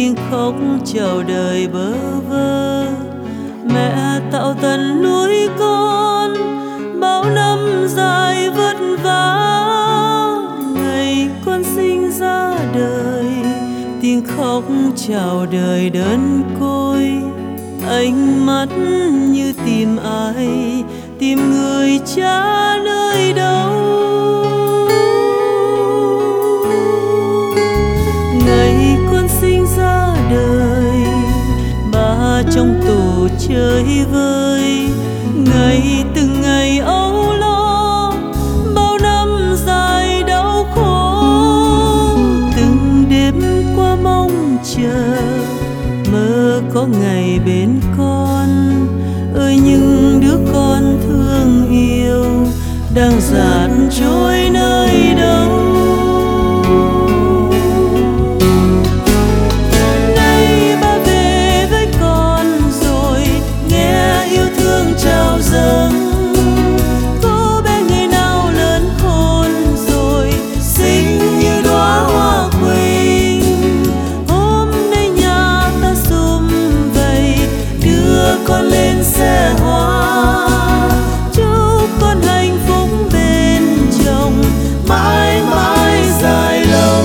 tiếng khóc chào đời bơ vơ. Mẹ tạo tần nuôi con bao năm dài vất vả, ngày con sinh ra đời tiếng khóc chào đời đơn côi. Ánh mắt như tìm ai, tìm người cha nơi đâu. Ngày con sinh ra đời ba trong tù chơi vơi, ngày từng ngày âu lo bao năm dài đau khổ. Từng đêm qua mong chờ mơ có ngày bên con, ơi những đứa con thương yêu đang dạt trôi nơi đâu. Nay ba về với con rồi, nghe yêu thương trao dâng. Cô bé ngày nào lớn khôn rồi, xinh như đóa hoa quỳnh. Hôm nay nhà ta sum vầy, đưa con lên xe hoa, chúc con hạnh phúc bên chồng mãi mãi dài lâu.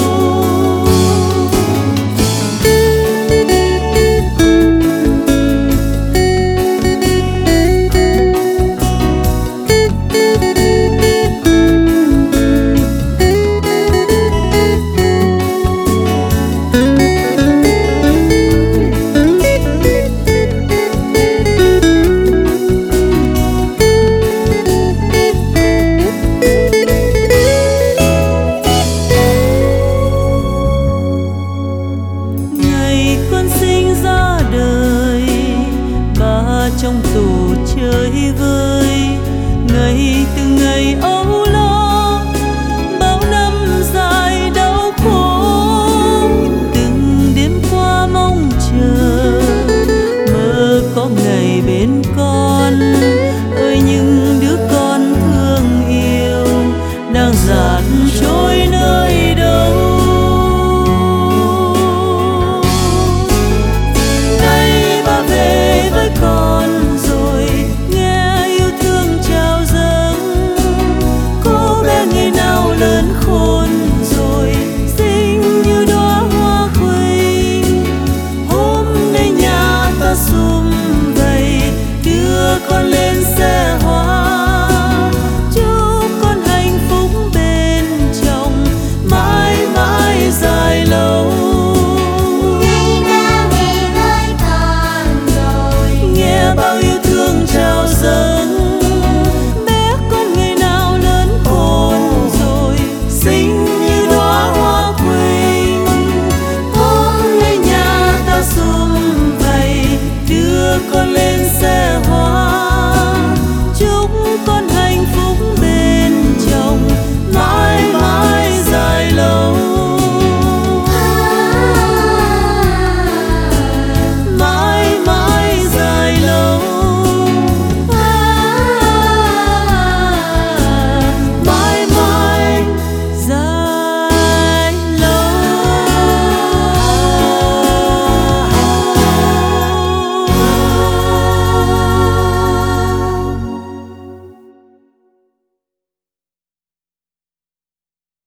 Trong tù chơi vơi, ngày từng ngày âu lo bao năm dài đau khổ. Từng đêm qua mong chờ mơ có ngày bên con.